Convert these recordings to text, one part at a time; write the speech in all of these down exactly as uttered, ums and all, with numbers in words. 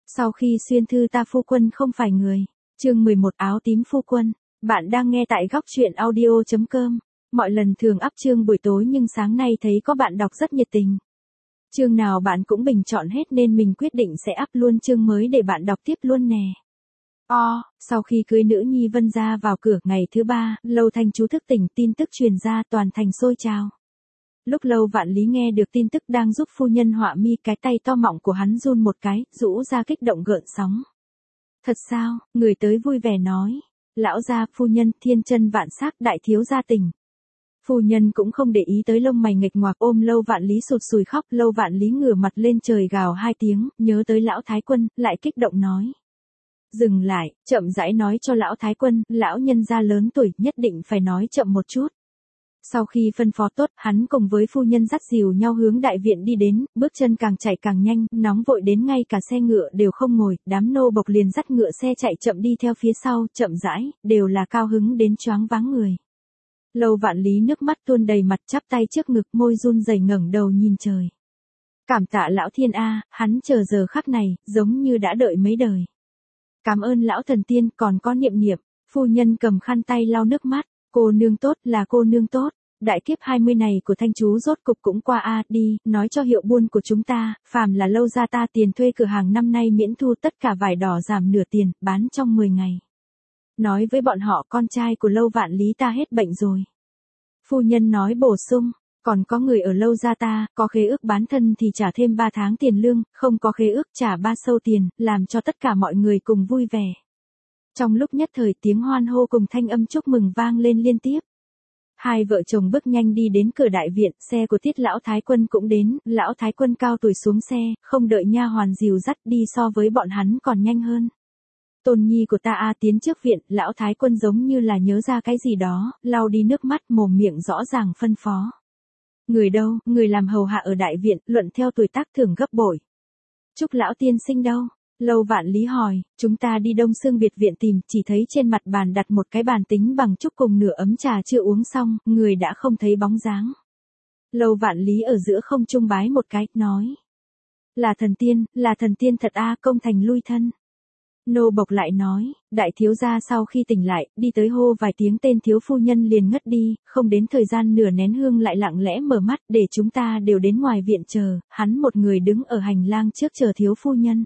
Sau khi xuyên thư ta phu quân không phải người. Chương mười một áo tím phu quân. Bạn đang nghe tại góc truyện audio chấm com. Mọi lần thường up chương buổi tối nhưng sáng nay thấy có bạn đọc rất nhiệt tình. Chương nào bạn cũng bình chọn hết nên mình quyết định sẽ up luôn chương mới để bạn đọc tiếp luôn nè. O, sau khi cưới nữ nhi Vân ra vào cửa ngày thứ ba, Lâu Thanh chú thức tỉnh, tin tức truyền ra toàn thành sôi trào. Lúc Lâu Vạn Lý nghe được tin tức đang giúp phu nhân họa mi, cái tay to mọng của hắn run một cái, rũ ra kích động gợn sóng. Thật sao? Người tới vui vẻ nói. Lão gia, phu nhân, thiên chân vạn sắc, đại thiếu gia tỉnh. Phu nhân cũng không để ý tới lông mày nghịch ngoạc, ôm Lâu Vạn Lý sụt sùi khóc. Lâu Vạn Lý ngửa mặt lên trời gào hai tiếng, nhớ tới lão thái quân, lại kích động nói. Dừng lại, chậm rãi nói cho lão thái quân, lão nhân gia lớn tuổi, nhất định phải nói chậm một chút. Sau khi phân phó tốt, hắn cùng với phu nhân dắt dìu nhau hướng đại viện đi đến, bước chân càng chạy càng nhanh, nóng vội đến ngay cả xe ngựa đều không ngồi, đám nô bộc liền dắt ngựa xe chạy chậm đi theo phía sau, chậm rãi, đều là cao hứng đến choáng váng người. Lâu Vạn Lý nước mắt tuôn đầy mặt, chắp tay trước ngực, môi run rẩy ngẩng đầu nhìn trời. Cảm tạ lão thiên a, hắn chờ giờ khắc này, giống như đã đợi mấy đời. Cảm ơn lão thần tiên, còn có niệm niệm. Phu nhân cầm khăn tay lau nước mắt. Cô nương tốt, là cô nương tốt. Đại kiếp hai mươi này của Thanh chú rốt cục cũng qua a, đi, nói cho hiệu buôn của chúng ta, phàm là Lâu gia ta tiền thuê cửa hàng năm nay miễn thu, tất cả vải đỏ giảm nửa tiền, bán trong mười ngày. Nói với bọn họ con trai của Lâu Vạn Lý ta hết bệnh rồi. Phu nhân nói bổ sung, còn có người ở Lâu gia ta, có khế ước bán thân thì trả thêm ba tháng tiền lương, không có khế ước trả ba sâu tiền, làm cho tất cả mọi người cùng vui vẻ. Trong lúc nhất thời tiếng hoan hô cùng thanh âm chúc mừng vang lên liên tiếp. Hai vợ chồng bước nhanh đi đến cửa đại viện, xe của Tiết lão thái quân cũng đến, lão thái quân cao tuổi xuống xe, không đợi nha hoàn dìu dắt đi, so với bọn hắn còn nhanh hơn. Tôn nhi của ta a tiến trước viện, lão thái quân giống như là nhớ ra cái gì đó, lau đi nước mắt, mồm miệng rõ ràng phân phó. Người đâu, người làm hầu hạ ở đại viện, luận theo tuổi tác thưởng gấp bội. Chúc lão tiên sinh đâu? Lâu Vạn Lý hỏi, chúng ta đi Đông Xương biệt viện tìm, chỉ thấy trên mặt bàn đặt một cái bàn tính bằng trúc cùng nửa ấm trà chưa uống xong, người đã không thấy bóng dáng. Lâu Vạn Lý ở giữa không trung bái một cái, nói. Là thần tiên, là thần tiên thật a, công thành lui thân. Nô bộc lại nói, đại thiếu gia sau khi tỉnh lại, đi tới hô vài tiếng tên thiếu phu nhân liền ngất đi, không đến thời gian nửa nén hương lại lặng lẽ mở mắt, để chúng ta đều đến ngoài viện chờ, hắn một người đứng ở hành lang trước chờ thiếu phu nhân.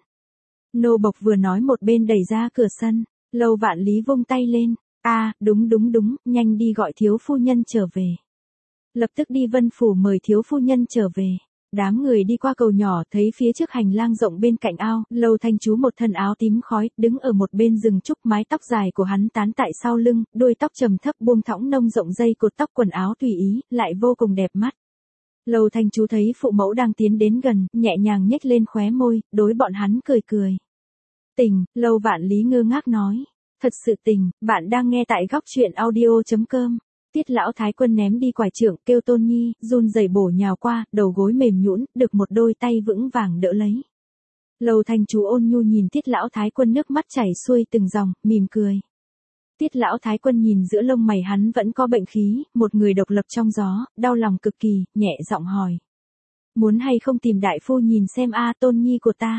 Nô bộc vừa nói một bên đẩy ra cửa sân, Lâu Vạn Lý vung tay lên, a, à, đúng đúng đúng, nhanh đi gọi thiếu phu nhân trở về. Lập tức đi Vân Phủ mời thiếu phu nhân trở về. Đám người đi qua cầu nhỏ, thấy phía trước hành lang rộng bên cạnh ao, Lâu Thanh chú một thân áo tím khói, đứng ở một bên rừng trúc, mái tóc dài của hắn tán tại sau lưng, đuôi tóc trầm thấp buông thõng nông rộng, dây cột tóc quần áo tùy ý, lại vô cùng đẹp mắt. Lâu Thanh chú thấy phụ mẫu đang tiến đến gần, nhẹ nhàng nhếch lên khóe môi, đối bọn hắn cười cười. Tình, Lâu Vạn Lý ngơ ngác nói. Thật sự tình, bạn đang nghe tại góc truyện audio chấm com. Tiết lão thái quân ném đi quải trượng, kêu Tôn Nhi, run rẩy bổ nhào qua, đầu gối mềm nhũn, được một đôi tay vững vàng đỡ lấy. Lâu Thanh chú ôn nhu nhìn Tiết lão thái quân, nước mắt chảy xuôi từng dòng, mỉm cười. Tiết lão thái quân nhìn giữa lông mày hắn vẫn có bệnh khí, một người độc lập trong gió, đau lòng cực kỳ, nhẹ giọng hỏi. Muốn hay không tìm đại phu nhìn xem a, Tôn Nhi của ta.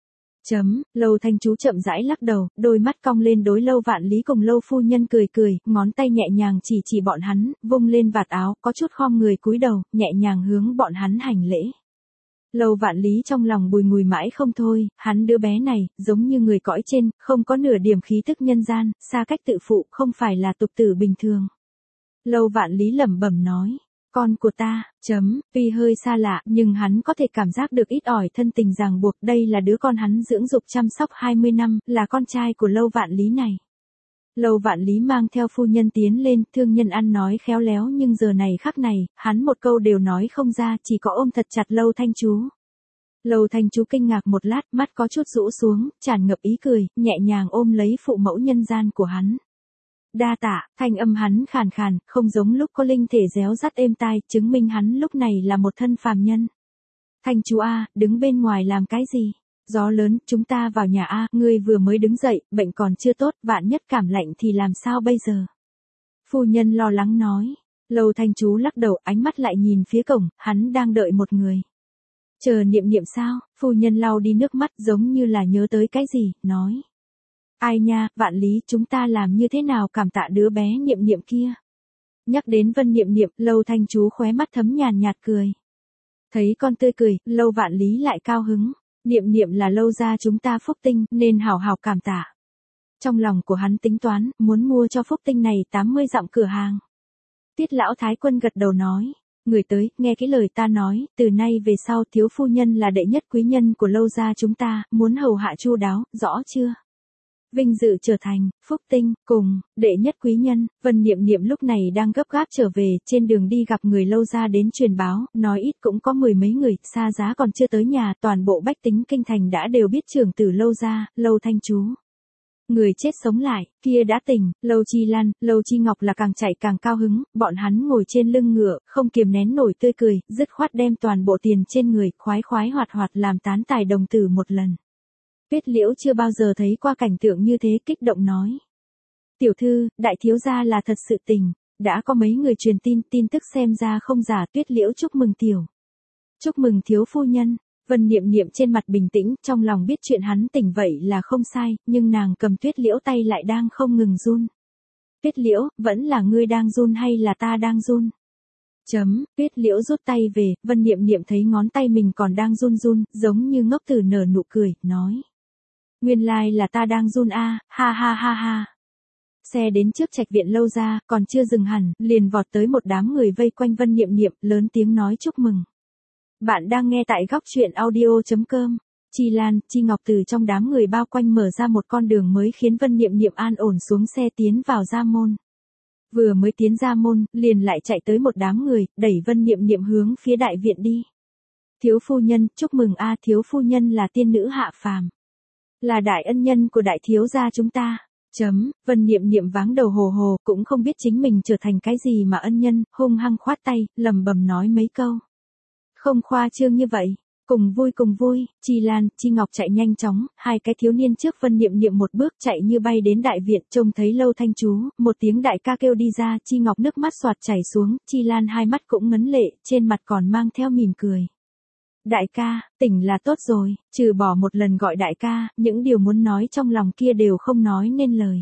Chấm, Lâu Thanh chú chậm rãi lắc đầu, đôi mắt cong lên đối Lâu Vạn Lý cùng Lâu phu nhân cười cười, ngón tay nhẹ nhàng chỉ chỉ bọn hắn, vung lên vạt áo, có chút khom người cúi đầu, nhẹ nhàng hướng bọn hắn hành lễ. Lâu Vạn Lý trong lòng bùi ngùi mãi không thôi, hắn đứa bé này, giống như người cõi trên, không có nửa điểm khí tức nhân gian, xa cách tự phụ, không phải là tục tử bình thường. Lâu Vạn Lý lẩm bẩm nói. Con của ta, chấm, tuy hơi xa lạ, nhưng hắn có thể cảm giác được ít ỏi thân tình ràng buộc, đây là đứa con hắn dưỡng dục chăm sóc hai mươi năm, là con trai của Lâu Vạn Lý này. Lâu Vạn Lý mang theo phu nhân tiến lên, thương nhân ăn nói khéo léo nhưng giờ này khắc này, hắn một câu đều nói không ra, chỉ có ôm thật chặt Lâu Thanh chú. Lâu Thanh chú kinh ngạc một lát, mắt có chút rũ xuống, tràn ngập ý cười, nhẹ nhàng ôm lấy phụ mẫu nhân gian của hắn. Đa tạ, thanh âm hắn khàn khàn, không giống lúc có linh thể réo rắt êm tai, chứng minh hắn lúc này là một thân phàm nhân. Thanh chú a, đứng bên ngoài làm cái gì? Gió lớn, chúng ta vào nhà a, ngươi vừa mới đứng dậy, bệnh còn chưa tốt, vạn nhất cảm lạnh thì làm sao bây giờ? Phu nhân lo lắng nói. Lâu Thanh chú lắc đầu, ánh mắt lại nhìn phía cổng, hắn đang đợi một người. Chờ Niệm Niệm sao? Phu nhân lau đi nước mắt giống như là nhớ tới cái gì, nói. Ai nha, vạn lý, chúng ta làm như thế nào cảm tạ đứa bé Niệm Niệm kia. Nhắc đến Vân Niệm Niệm, Lâu Thanh Chú khóe mắt thấm nhàn nhạt cười. Thấy con tươi cười, Lâu Vạn Lý lại cao hứng. Niệm Niệm là Lâu gia chúng ta phúc tinh, nên hảo hảo cảm tạ. Trong lòng của hắn tính toán, muốn mua cho phúc tinh này tám mươi dặm cửa hàng. Tiết lão thái quân gật đầu nói. Người tới, nghe cái lời ta nói, từ nay về sau thiếu phu nhân là đệ nhất quý nhân của Lâu gia chúng ta, muốn hầu hạ chu đáo, rõ chưa? Vinh dự trở thành, phúc tinh, cùng, đệ nhất quý nhân. Vân Niệm Niệm lúc này đang gấp gáp trở về, trên đường đi gặp người Lâu gia đến truyền báo, nói ít cũng có mười mấy người, xa giá còn chưa tới nhà, toàn bộ bách tính kinh thành đã đều biết trưởng tử Lâu gia, Lâu Thanh Chú. Người chết sống lại, kia đã tỉnh, Lâu Chi Lan, Lâu Chi Ngọc là càng chạy càng cao hứng, bọn hắn ngồi trên lưng ngựa, không kiềm nén nổi tươi cười, dứt khoát đem toàn bộ tiền trên người, khoái khoái hoạt hoạt làm tán tài đồng tử một lần. Tuyết Liễu chưa bao giờ thấy qua cảnh tượng như thế, kích động nói. Tiểu thư, đại thiếu gia là thật sự tình, đã có mấy người truyền tin, tin tức xem ra không giả. Tuyết Liễu chúc mừng tiểu. Chúc mừng thiếu phu nhân. Vân Niệm Niệm trên mặt bình tĩnh, trong lòng biết chuyện hắn tỉnh vậy là không sai, nhưng nàng cầm Tuyết Liễu tay lại đang không ngừng run. Tuyết Liễu, vẫn là ngươi đang run hay là ta đang run? Chấm, Tuyết Liễu rút tay về, Vân Niệm Niệm thấy ngón tay mình còn đang run run, giống như ngốc tử nở nụ cười, nói. Nguyên lai là ta đang run a, ha ha ha ha. Xe đến trước trạch viện Lâu gia, còn chưa dừng hẳn, liền vọt tới một đám người vây quanh Vân Niệm Niệm, lớn tiếng nói chúc mừng. Bạn đang nghe tại góc truyện audio chấm com. Chi Lan, Chi Ngọc từ trong đám người bao quanh mở ra một con đường mới khiến Vân Niệm Niệm an ổn xuống xe tiến vào gia môn. Vừa mới tiến ra môn, liền lại chạy tới một đám người, đẩy Vân Niệm Niệm hướng phía đại viện đi. Thiếu phu nhân, chúc mừng a, thiếu phu nhân là tiên nữ hạ phàm. Là đại ân nhân của đại thiếu gia chúng ta. Chấm, Vân Niệm Niệm váng đầu hồ hồ, cũng không biết chính mình trở thành cái gì mà ân nhân, hung hăng khoát tay, lầm bầm nói mấy câu. Không khoa trương như vậy. Cùng vui cùng vui, Chi Lan, Chi Ngọc chạy nhanh chóng, hai cái thiếu niên trước Vân Niệm Niệm một bước chạy như bay đến đại viện, trông thấy Lâu Thanh Chú, một tiếng đại ca kêu đi ra, Chi Ngọc nước mắt xoạt chảy xuống, Chi Lan hai mắt cũng ngấn lệ, trên mặt còn mang theo mỉm cười. Đại ca, tỉnh là tốt rồi, trừ bỏ một lần gọi đại ca, những điều muốn nói trong lòng kia đều không nói nên lời.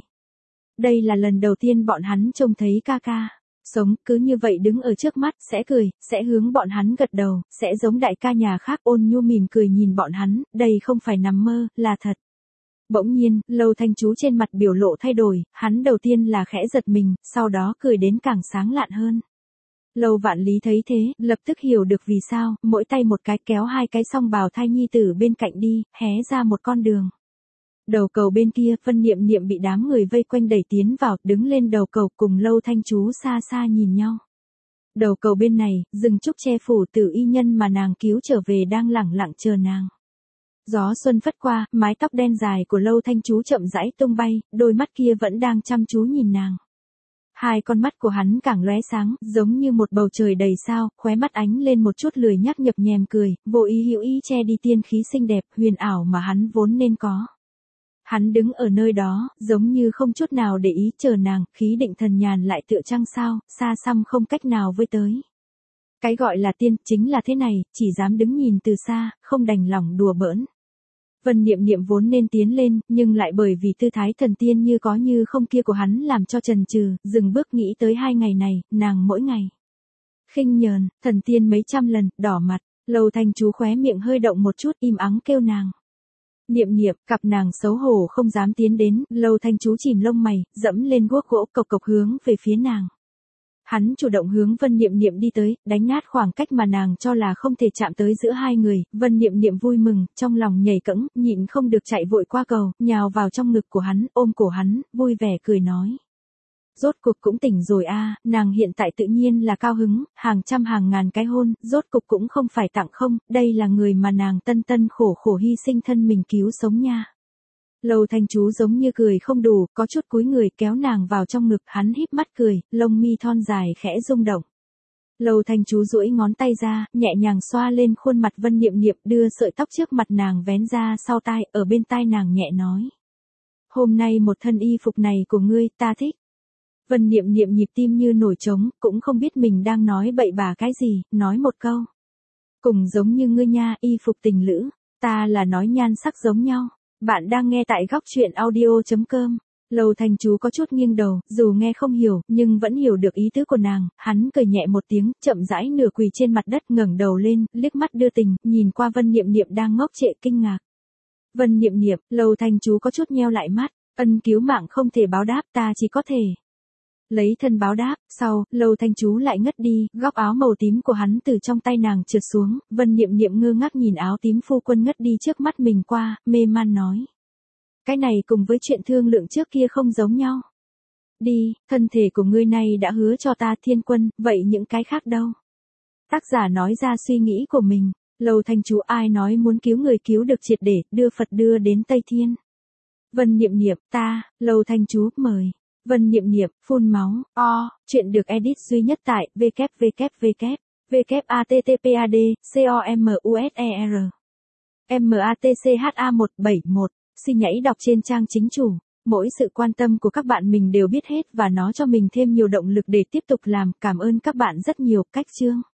Đây là lần đầu tiên bọn hắn trông thấy ca ca. Sống, cứ như vậy đứng ở trước mắt, sẽ cười, sẽ hướng bọn hắn gật đầu, sẽ giống đại ca nhà khác ôn nhu mỉm cười nhìn bọn hắn, đây không phải nằm mơ, là thật. Bỗng nhiên, Lâu Thanh Chú trên mặt biểu lộ thay đổi, hắn đầu tiên là khẽ giật mình, sau đó cười đến càng sáng lạn hơn. Lâu Vạn Lý thấy thế, lập tức hiểu được vì sao, mỗi tay một cái kéo hai cái song bào thai nhi tử bên cạnh đi, hé ra một con đường. Đầu cầu bên kia, Vân Niệm Niệm bị đám người vây quanh đẩy tiến vào, đứng lên đầu cầu cùng Lâu Thanh Chú xa xa nhìn nhau. Đầu cầu bên này, rừng trúc che phủ tử y nhân mà nàng cứu trở về đang lẳng lặng chờ nàng. Gió xuân phất qua, mái tóc đen dài của Lâu Thanh Chú chậm rãi tung bay, đôi mắt kia vẫn đang chăm chú nhìn nàng. Hai con mắt của hắn càng lóe sáng, giống như một bầu trời đầy sao, khóe mắt ánh lên một chút lười nhác nhập nhèm cười, vô ý hữu ý che đi tiên khí xinh đẹp, huyền ảo mà hắn vốn nên có. Hắn đứng ở nơi đó, giống như không chút nào để ý chờ nàng, khí định thần nhàn lại tựa trăng sao, xa xăm không cách nào với tới. Cái gọi là tiên, chính là thế này, chỉ dám đứng nhìn từ xa, không đành lòng đùa bỡn. Vân Niệm Niệm vốn nên tiến lên, nhưng lại bởi vì tư thái thần tiên như có như không kia của hắn làm cho chần chừ, dừng bước nghĩ tới hai ngày này, nàng mỗi ngày. Khinh nhờn, thần tiên mấy trăm lần, đỏ mặt, Lâu Thanh Chú khóe miệng hơi động một chút, im ắng kêu nàng. Niệm Niệm, cặp nàng xấu hổ không dám tiến đến, Lâu Thanh Chú chìm lông mày, dẫm lên guốc gỗ cộc cộc hướng về phía nàng. Hắn chủ động hướng Vân Niệm Niệm đi tới, đánh nát khoảng cách mà nàng cho là không thể chạm tới giữa hai người, Vân Niệm Niệm vui mừng, trong lòng nhảy cẫng, nhịn không được chạy vội qua cầu, nhào vào trong ngực của hắn, ôm cổ hắn, vui vẻ cười nói. Rốt cục cũng tỉnh rồi a, nàng hiện tại tự nhiên là cao hứng, hàng trăm hàng ngàn cái hôn, rốt cục cũng không phải tặng không, đây là người mà nàng tân tân khổ khổ hy sinh thân mình cứu sống nha. Lâu Thanh Chú giống như cười không đủ, có chút cúi người kéo nàng vào trong ngực, hắn híp mắt cười, lông mi thon dài khẽ rung động. Lâu Thanh Chú duỗi ngón tay ra, nhẹ nhàng xoa lên khuôn mặt Vân Niệm Niệm, đưa sợi tóc trước mặt nàng vén ra sau tai, ở bên tai nàng nhẹ nói. Hôm nay một thân y phục này của ngươi, ta thích. Vân Niệm Niệm nhịp tim như nổi trống, cũng không biết mình đang nói bậy bạ cái gì, nói một câu. Cùng giống như ngươi nha, y phục tình lữ, ta là nói nhan sắc giống nhau. Bạn đang nghe tại góc chuyện audio chấm com. Lầu Thành Chú có chút nghiêng đầu, dù nghe không hiểu, nhưng vẫn hiểu được ý tứ của nàng, hắn cười nhẹ một tiếng, chậm rãi nửa quỳ trên mặt đất ngẩng đầu lên, liếc mắt đưa tình, nhìn qua Vân Niệm Niệm đang ngốc trệ kinh ngạc. Vân Niệm Niệm, Lầu Thành Chú có chút nheo lại mắt, ân cứu mạng không thể báo đáp, ta chỉ có thể lấy thân báo đáp. Sau, Lầu Thành Chú lại ngất đi, góc áo màu tím của hắn từ trong tay nàng trượt xuống, Vân Niệm Niệm ngơ ngác nhìn áo tím phu quân ngất đi trước mắt mình qua, mê man nói. Cái này cùng với chuyện thương lượng trước kia không giống nhau. Đi, thân thể của ngươi này đã hứa cho ta Thiên Quân, vậy những cái khác đâu? Tác giả nói ra suy nghĩ của mình, Lầu Thành Chú ai nói muốn cứu người cứu được triệt để, đưa Phật đưa đến Tây Thiên. Vân Niệm Niệm, ta, Lầu Thành Chú, mời. Vân Niệm Niệm, phun máu, o, chuyện được edit duy nhất tại www. www.attpad, commuser. matcha một bảy một. Xin nhảy đọc trên trang chính chủ. Mỗi sự quan tâm của các bạn mình đều biết hết và nó cho mình thêm nhiều động lực để tiếp tục làm. Cảm ơn các bạn rất nhiều. Cách chương.